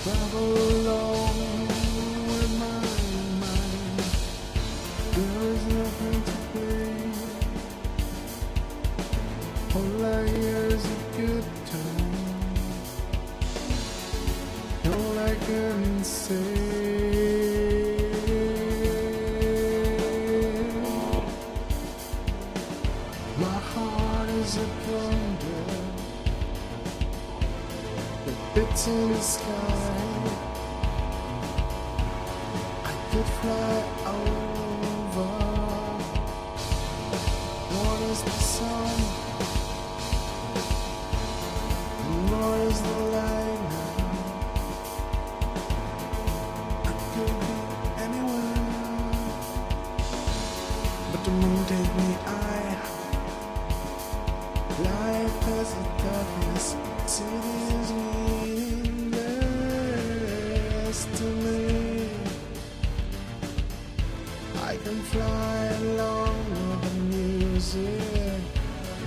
travel along with my mind. There is nothing to play. All I hear is a good time. All I can say. My heart is a thunder that beats in the sky. I could fly over. What is the sun? And what is the light now? I could be anywhere, but the moon take me high. Life has a darkness, city is meaningless to me. I can fly alone.